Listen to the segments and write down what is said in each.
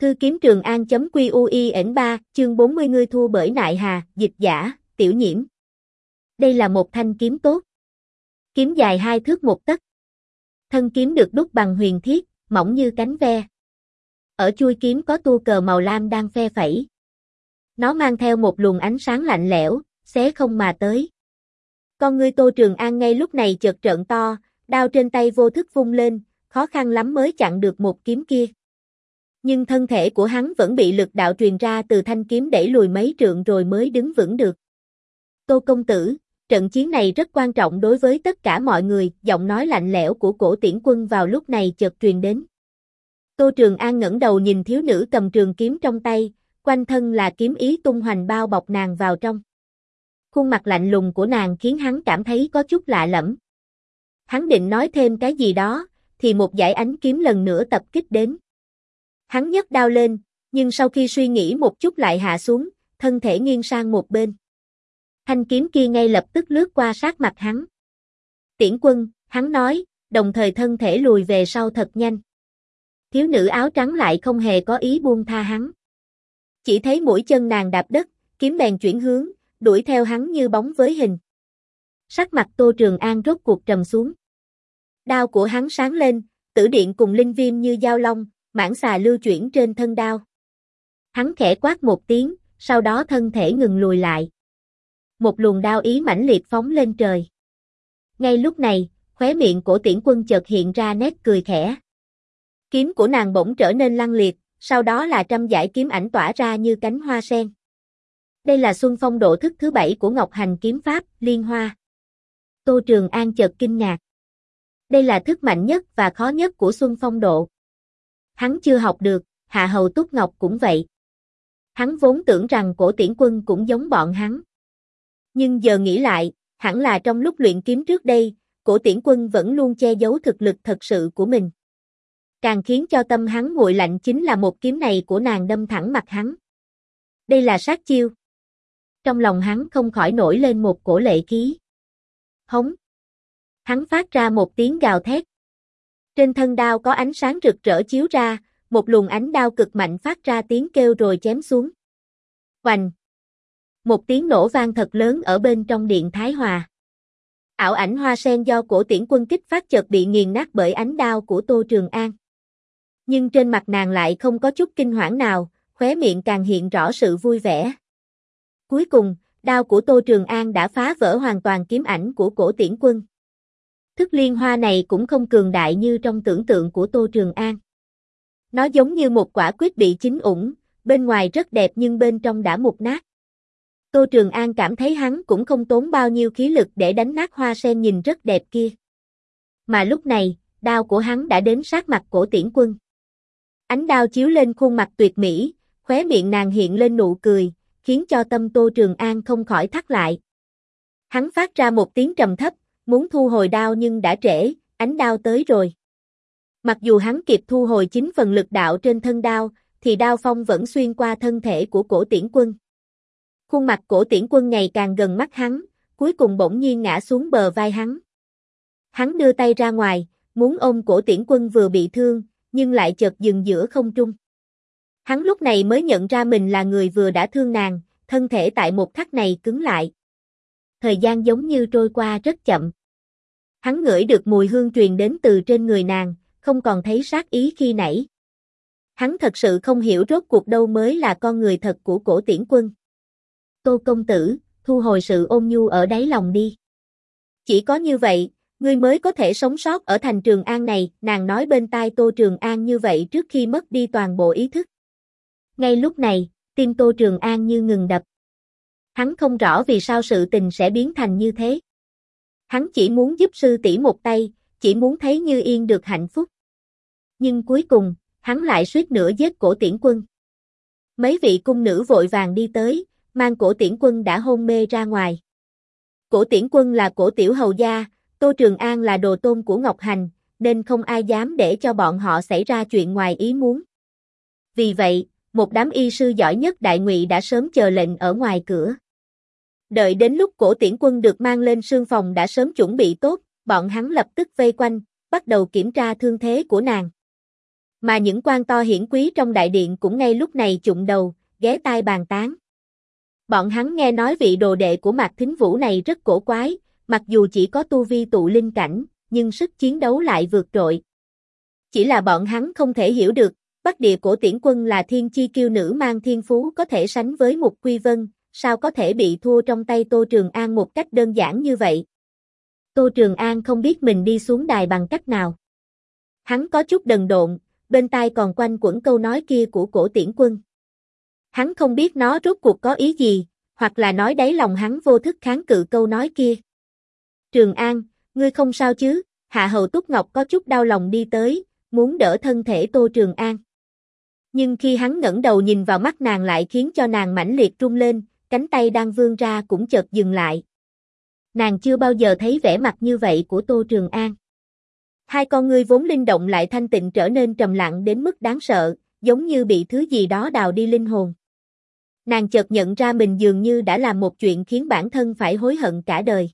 Thư kiếm Trường An.quy.ui.3, chương 40 ngươi thua bởi nại hà, dịch giả, Tiểu Nhiễm. Đây là một thanh kiếm tốt. Kiếm dài 2 thước 1 tấc. Thân kiếm được đúc bằng huyền thiết, mỏng như cánh ve. Ở chuôi kiếm có tua cờ màu lam đang phe phẩy. Nó mang theo một luồng ánh sáng lạnh lẽo, xé không mà tới. Con ngươi Tô Trường An ngay lúc này chợt trợn to, đao trên tay vô thức vung lên, khó khăn lắm mới chặn được một kiếm kia. Nhưng thân thể của hắn vẫn bị lực đạo truyền ra từ thanh kiếm đẩy lùi mấy trượng rồi mới đứng vững được. Tô công tử, trận chiến này rất quan trọng đối với tất cả mọi người, giọng nói lạnh lẽo của Cổ Tiễn Quân vào lúc này chợt truyền đến. Tô Trường An ngẩng đầu nhìn thiếu nữ cầm trường kiếm trong tay, quanh thân là kiếm ý tung hoành bao bọc nàng vào trong. Khuôn mặt lạnh lùng của nàng khiến hắn cảm thấy có chút lạ lẫm. Hắn định nói thêm cái gì đó, thì một dải ánh kiếm lần nữa tập kích đến. Hắn nhấc đao lên, nhưng sau khi suy nghĩ một chút lại hạ xuống, thân thể nghiêng sang một bên. Thanh kiếm kia ngay lập tức lướt qua sát mặt hắn. Tiễn Quân, hắn nói, đồng thời thân thể lùi về sau thật nhanh. Thiếu nữ áo trắng lại không hề có ý buông tha hắn. Chỉ thấy mũi chân nàng đạp đất, kiếm bèn chuyển hướng, đuổi theo hắn như bóng với hình. Sắc mặt Tô Trường An rốt cuộc trầm xuống. Đao của hắn sáng lên, tử điện cùng linh viêm như dao long, mãng xà lưu chuyển trên thân đao. Hắn khẽ quát một tiếng, sau đó thân thể ngừng lùi lại. Một luồng đao ý mãnh liệt phóng lên trời. Ngay lúc này, khóe miệng Cổ Tiễn Quân chợt hiện ra nét cười khẽ. Kiếm của nàng bỗng trở nên lăng liệt, sau đó là trăm dải kiếm ảnh tỏa ra như cánh hoa sen. Đây là Xuân Phong độ thức thứ 7 của Ngọc Hành kiếm pháp, Liên Hoa. Tô Trường An chợt kinh ngạc. Đây là thức mạnh nhất và khó nhất của Xuân Phong độ. Hắn chưa học được, Hạ Hầu Túc Ngọc cũng vậy. Hắn vốn tưởng rằng Cổ Tiễn Quân cũng giống bọn hắn. Nhưng giờ nghĩ lại, hẳn là trong lúc luyện kiếm trước đây, Cổ Tiễn Quân vẫn luôn che giấu thực lực thật sự của mình. Càng khiến cho tâm hắn nguội lạnh chính là một kiếm này của nàng đâm thẳng mặt hắn. Đây là sát chiêu. Trong lòng hắn không khỏi nổi lên một cổ lệ khí. Hống. Hắn phát ra một tiếng gào thét. Trên thân đao có ánh sáng rực rỡ chiếu ra, một luồng ánh đao cực mạnh phát ra tiếng kêu rồi chém xuống. Oành. Một tiếng nổ vang thật lớn ở bên trong điện Thái Hòa. Ảo ảnh hoa sen do Cổ Tiễn Quân kích phát chợt bị nghiền nát bởi ánh đao của Tô Trường An. Nhưng trên mặt nàng lại không có chút kinh hoảng nào, khóe miệng càng hiện rõ sự vui vẻ. Cuối cùng, đao của Tô Trường An đã phá vỡ hoàn toàn kiếm ảnh của Cổ Tiễn Quân. Thức liên hoa này cũng không cường đại như trong tưởng tượng của Tô Trường An. Nó giống như một quả quýt bị chín ủng, bên ngoài rất đẹp nhưng bên trong đã mục nát. Tô Trường An cảm thấy hắn cũng không tốn bao nhiêu khí lực để đánh nát hoa sen nhìn rất đẹp kia. Mà lúc này, đao của hắn đã đến sát mặt Cổ Tiễn Quân. Ánh đao chiếu lên khuôn mặt tuyệt mỹ, khóe miệng nàng hiện lên nụ cười, khiến cho tâm Tô Trường An không khỏi thắt lại. Hắn phát ra một tiếng trầm thấp, muốn thu hồi đao nhưng đã trễ, ánh đao tới rồi. Mặc dù hắn kịp thu hồi 9 phần lực đạo trên thân đao, thì đao phong vẫn xuyên qua thân thể của Cổ Tiễn Quân. Khuôn mặt Cổ Tiễn Quân ngày càng gần mắt hắn, cuối cùng bỗng nhiên ngã xuống bờ vai hắn. Hắn đưa tay ra ngoài, muốn ôm Cổ Tiễn Quân vừa bị thương, nhưng lại chợt dừng giữa không trung. Hắn lúc này mới nhận ra mình là người vừa đã thương nàng, thân thể tại một khắc này cứng lại. Thời gian giống như trôi qua rất chậm. Hắn ngửi được mùi hương truyền đến từ trên người nàng, không còn thấy sát ý khi nãy. Hắn thật sự không hiểu rốt cuộc đâu mới là con người thật của Cổ Tiễn Quân. Tô công tử, thu hồi sự ôn nhu ở đáy lòng đi. Chỉ có như vậy, ngươi mới có thể sống sót ở thành Trường An này, nàng nói bên tai Tô Trường An như vậy trước khi mất đi toàn bộ ý thức. Ngay lúc này, tim Tô Trường An như ngừng đập. Hắn không rõ vì sao sự tình sẽ biến thành như thế. Hắn chỉ muốn giúp sư tỷ một tay, chỉ muốn thấy Như Yên được hạnh phúc. Nhưng cuối cùng, hắn lại suýt nữa giết Cổ Tiễn Quân. Mấy vị cung nữ vội vàng đi tới, mang Cổ Tiễn Quân đã hôn mê ra ngoài. Cổ Tiễn Quân là Cổ tiểu hầu gia, Tô Trường An là đồ tôn của Ngọc Hành, nên không ai dám để cho bọn họ xảy ra chuyện ngoài ý muốn. Vì vậy, một đám y sư giỏi nhất Đại Ngụy đã sớm chờ lệnh ở ngoài cửa. Đợi đến lúc Cổ Tiễn Quân được mang lên sương phòng đã sớm chuẩn bị tốt, bọn hắn lập tức vây quanh, bắt đầu kiểm tra thương thế của nàng. Mà những quan to hiển quý trong đại điện cũng ngay lúc này chụng đầu, ghé tai bàn tán. Bọn hắn nghe nói vị đồ đệ của Mạc Thính Vũ này rất cổ quái, mặc dù chỉ có tu vi tụ linh cảnh, nhưng sức chiến đấu lại vượt trội. Chỉ là bọn hắn không thể hiểu được, Bắc Địa Cổ Tiễn Quân là thiên chi kiêu nữ mang thiên phú có thể sánh với Mục Quy Vân, sao có thể bị thua trong tay Tô Trường An một cách đơn giản như vậy. Tô Trường An không biết mình đi xuống đài bằng cách nào. Hắn có chút đần độn, bên tai còn quanh quẩn câu nói kia của Cổ Tiễn Quân. Hắn không biết nó rốt cuộc có ý gì, hoặc là nói đáy lòng hắn vô thức kháng cự câu nói kia. Trường An, ngươi không sao chứ? Hạ Hầu Túc Ngọc có chút đau lòng đi tới, muốn đỡ thân thể Tô Trường An. Nhưng khi hắn ngẩng đầu nhìn vào mắt nàng lại khiến cho nàng mãnh liệt run lên, cánh tay đang vươn ra cũng chợt dừng lại. Nàng chưa bao giờ thấy vẻ mặt như vậy của Tô Trường An. Hai con ngươi vốn linh động lại thanh tịnh trở nên trầm lặng đến mức đáng sợ, giống như bị thứ gì đó đào đi linh hồn. Nàng chợt nhận ra mình dường như đã làm một chuyện khiến bản thân phải hối hận cả đời.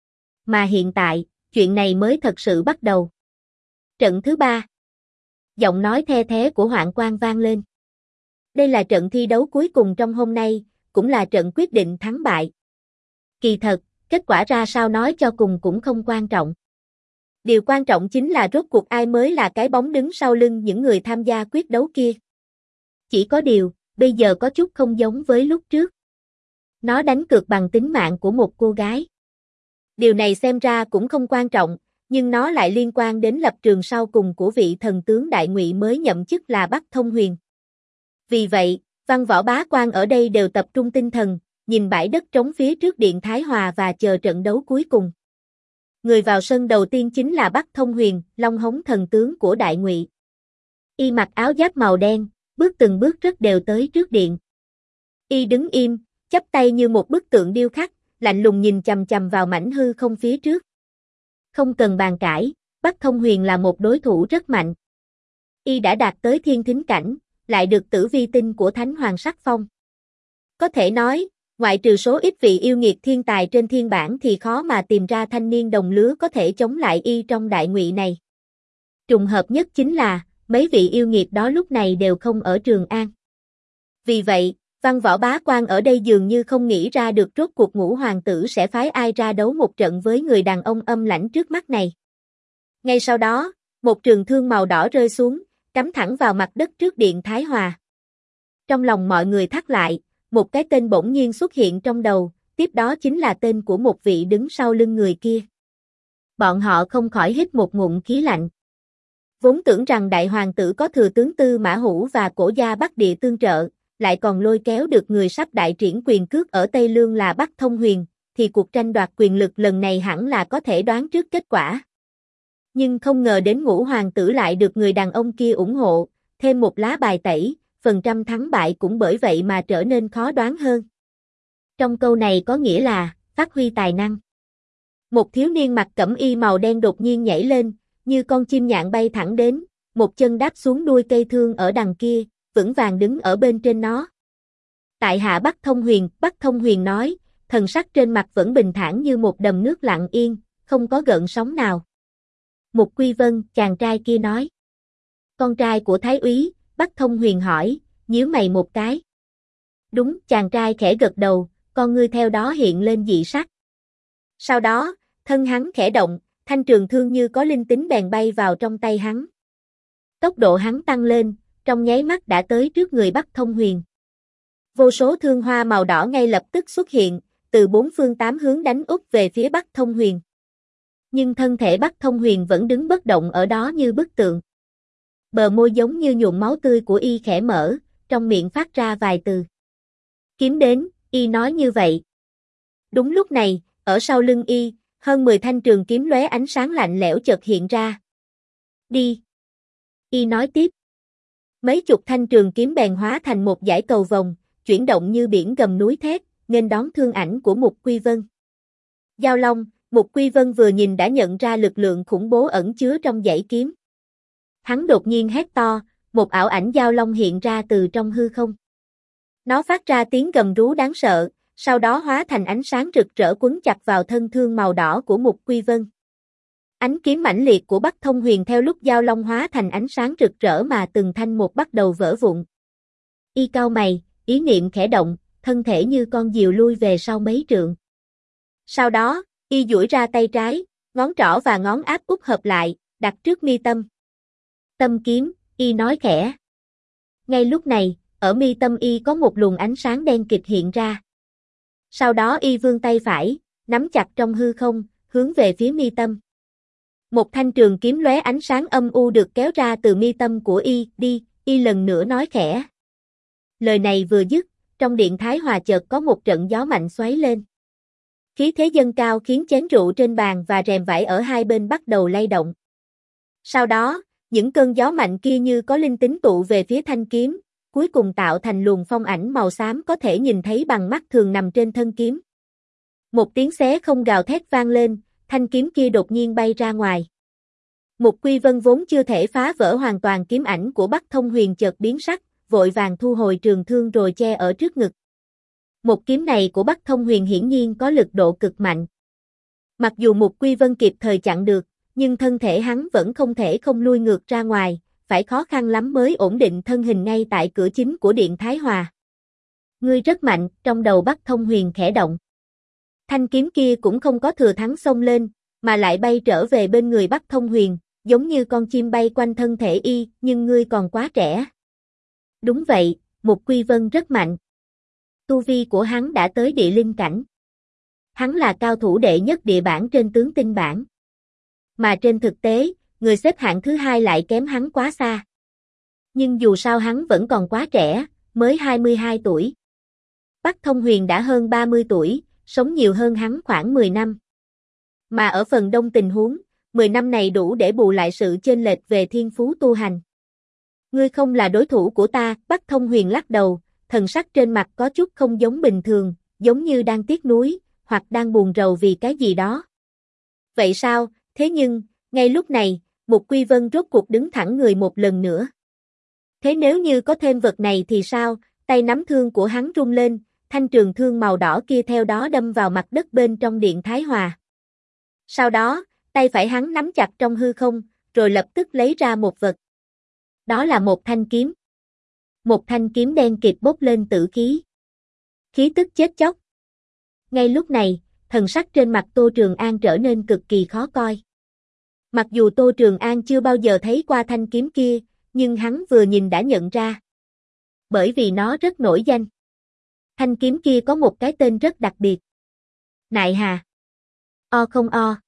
Mà hiện tại, chuyện này mới thật sự bắt đầu. Trận thứ 3. Giọng nói the thé của Hoạn Quan vang lên. Đây là trận thi đấu cuối cùng trong hôm nay, cũng là trận quyết định thắng bại. Kỳ thật, kết quả ra sao nói cho cùng cũng không quan trọng. Điều quan trọng chính là rốt cuộc ai mới là cái bóng đứng sau lưng những người tham gia quyết đấu kia. Chỉ có điều, bây giờ có chút không giống với lúc trước. Nó đánh cược bằng tính mạng của một cô gái. Điều này xem ra cũng không quan trọng, nhưng nó lại liên quan đến lập trường sau cùng của vị thần tướng Đại Ngụy mới nhậm chức là Bắc Thông Huyền. Vì vậy, văn võ bá quan ở đây đều tập trung tinh thần, nhìn bãi đất trống phía trước điện Thái Hòa và chờ trận đấu cuối cùng. Người vào sân đầu tiên chính là Bắc Thông Huyền, Long Hống thần tướng của Đại Ngụy. Y mặc áo giáp màu đen, bước từng bước rất đều tới trước điện. Y đứng im, chắp tay như một bức tượng điêu khắc, lạnh lùng nhìn chằm chằm vào mảnh hư không phía trước. Không cần bàn cãi, Bắc Thông Huyền là một đối thủ rất mạnh. Y đã đạt tới thiên thính cảnh, lại được tử vi tinh của Thánh Hoàng sắc phong. Có thể nói, ngoại trừ số ít vị yêu nghiệt thiên tài trên thiên bảng thì khó mà tìm ra thanh niên đồng lứa có thể chống lại Y trong Đại Ngụy này. Trùng hợp nhất chính là, mấy vị yêu nghiệt đó lúc này đều không ở Trường An. Vì vậy, văn võ bá quan ở đây dường như không nghĩ ra được rốt cuộc Ngũ Hoàng tử sẽ phái ai ra đấu một trận với người đàn ông âm lãnh trước mắt này. Ngay sau đó, một trường thương màu đỏ rơi xuống, cắm thẳng vào mặt đất trước điện Thái Hòa. Trong lòng mọi người thắt lại, một cái tên bỗng nhiên xuất hiện trong đầu, tiếp đó chính là tên của một vị đứng sau lưng người kia. Bọn họ không khỏi hít một ngụm khí lạnh. Vốn tưởng rằng đại hoàng tử có thừa tướng Tư Mã Hữu và Cổ gia Bắc Địa tương trợ, lại còn lôi kéo được người sắp đại triển quyền cước ở Tây Lương là Bắc Thông Huyền, thì cuộc tranh đoạt quyền lực lần này hẳn là có thể đoán trước kết quả. Nhưng không ngờ đến Ngũ Hoàng tử lại được người đàn ông kia ủng hộ, thêm một lá bài tẩy, phần trăm thắng bại cũng bởi vậy mà trở nên khó đoán hơn. Trong câu này có nghĩa là, phát huy tài năng. Một thiếu niên mặc cẩm y màu đen đột nhiên nhảy lên, như con chim nhạn bay thẳng đến, một chân đáp xuống đuôi cây thương ở đằng kia, vững vàng đứng ở bên trên nó. Tại hạ Bắc Thông Huyền nói, thần sắc trên mặt vẫn bình thản như một đầm nước lặng yên, không có gợn sóng nào. Mục Quy Vân, chàng trai kia nói. Con trai của Thái úy, Bắc Thông Huyền hỏi, nhíu mày một cái. Đúng, chàng trai khẽ gật đầu, con ngươi theo đó hiện lên dị sắc. Sau đó, thân hắn khẽ động, thanh trường thương như có linh tính bèn bay vào trong tay hắn. Tốc độ hắn tăng lên, trong nháy mắt đã tới trước người Bắc Thông Huyền. Vô số thương hoa màu đỏ ngay lập tức xuất hiện, từ bốn phương tám hướng đánh úp về phía Bắc Thông Huyền. Nhưng thân thể Bắc Thông Huyền vẫn đứng bất động ở đó như bức tượng. Bờ môi giống như nhuộm máu tươi của Y khẽ mở, trong miệng phát ra vài từ. Kiếm đến, Y nói như vậy. Đúng lúc này, ở sau lưng Y, hơn 10 thanh trường kiếm lóe ánh sáng lạnh lẽo chợt hiện ra. Đi. Y nói tiếp. Mấy chục thanh trường kiếm bèn hóa thành một dải cầu vồng, chuyển động như biển gầm núi thét, nghênh đón thương ảnh của Mục Quy Vân. Giao Long, Mục Quy Vân vừa nhìn đã nhận ra lực lượng khủng bố ẩn chứa trong dãy kiếm. Hắn đột nhiên hét to, một ảo ảnh Giao Long hiện ra từ trong hư không. Nó phát ra tiếng gầm rú đáng sợ, sau đó hóa thành ánh sáng rực rỡ quấn chặt vào thân thương màu đỏ của Mục Quy Vân. Ánh kiếm mãnh liệt của Bắc Thông Huyền theo lúc giao long hóa thành ánh sáng rực rỡ mà từng thanh một bắt đầu vỡ vụn. Y cau mày, ý niệm khẽ động, thân thể như con diều lui về sau mấy trượng. Sau đó, y duỗi ra tay trái, ngón trỏ và ngón áp út hợp lại, đặt trước mi tâm. Tâm kiếm, y nói khẽ. Ngay lúc này, ở mi tâm y có một luồng ánh sáng đen kịt hiện ra. Sau đó y vươn tay phải, nắm chặt trong hư không, hướng về phía mi tâm. Một thanh trường kiếm lóe ánh sáng âm u được kéo ra từ mi tâm của y, đi, y lần nữa nói khẽ. Lời này vừa dứt, trong điện Thái Hòa chợt có một trận gió mạnh xoáy lên. Khí thế dâng cao khiến chén rượu trên bàn và rèm vải ở hai bên bắt đầu lay động. Sau đó, những cơn gió mạnh kia như có linh tính tụ về phía thanh kiếm, cuối cùng tạo thành luồng phong ảnh màu xám có thể nhìn thấy bằng mắt thường nằm trên thân kiếm. Một tiếng xé không gào thét vang lên, thanh kiếm kia đột nhiên bay ra ngoài. Mục Quy Vân vốn chưa thể phá vỡ hoàn toàn kiếm ảnh của Bắc Thông Huyền chợt biến sắc, vội vàng thu hồi trường thương rồi che ở trước ngực. Một kiếm này của Bắc Thông Huyền hiển nhiên có lực độ cực mạnh. Mặc dù Mục Quy Vân kịp thời chặn được, nhưng thân thể hắn vẫn không thể không lui ngược ra ngoài, phải khó khăn lắm mới ổn định thân hình ngay tại cửa chính của điện Thái Hòa. Ngươi rất mạnh, trong đầu Bắc Thông Huyền khẽ động. Thanh kiếm kia cũng không có thừa thắng xông lên, mà lại bay trở về bên người Bắc Thông Huyền, giống như con chim bay quanh thân thể y, nhưng ngươi còn quá trẻ. Đúng vậy, Mục Quy Vân rất mạnh. Tu vi của hắn đã tới địa linh cảnh. Hắn là cao thủ đệ nhất địa bảng trên tướng tinh bảng. Mà trên thực tế, người xếp hạng thứ hai lại kém hắn quá xa. Nhưng dù sao hắn vẫn còn quá trẻ, mới 22 tuổi. Bắc Thông Huyền đã hơn 30 tuổi, sống nhiều hơn hắn khoảng 10 năm. Mà ở phần đông tình huống, 10 năm này đủ để bù lại sự chênh lệch về thiên phú tu hành. Ngươi không là đối thủ của ta, Bắc Thông Huyền lắc đầu, thần sắc trên mặt có chút không giống bình thường, giống như đang tiếc nuối, hoặc đang buồn rầu vì cái gì đó. Vậy sao, thế nhưng, ngay lúc này, Mục Quy Vân rốt cuộc đứng thẳng người một lần nữa. Thế nếu như có thêm vật này thì sao, tay nắm thương của hắn rung lên, thanh trường thương màu đỏ kia theo đó đâm vào mặt đất bên trong điện Thái Hòa. Sau đó, tay phải hắn nắm chặt trong hư không, rồi lập tức lấy ra một vật. Đó là một thanh kiếm. Một thanh kiếm đen kịt bốc lên tử khí. Khí tức chết chóc. Ngay lúc này, thần sắc trên mặt Tô Trường An trở nên cực kỳ khó coi. Mặc dù Tô Trường An chưa bao giờ thấy qua thanh kiếm kia, nhưng hắn vừa nhìn đã nhận ra. Bởi vì nó rất nổi danh. Thanh kiếm kia có một cái tên rất đặc biệt. Nại Hà. O không o.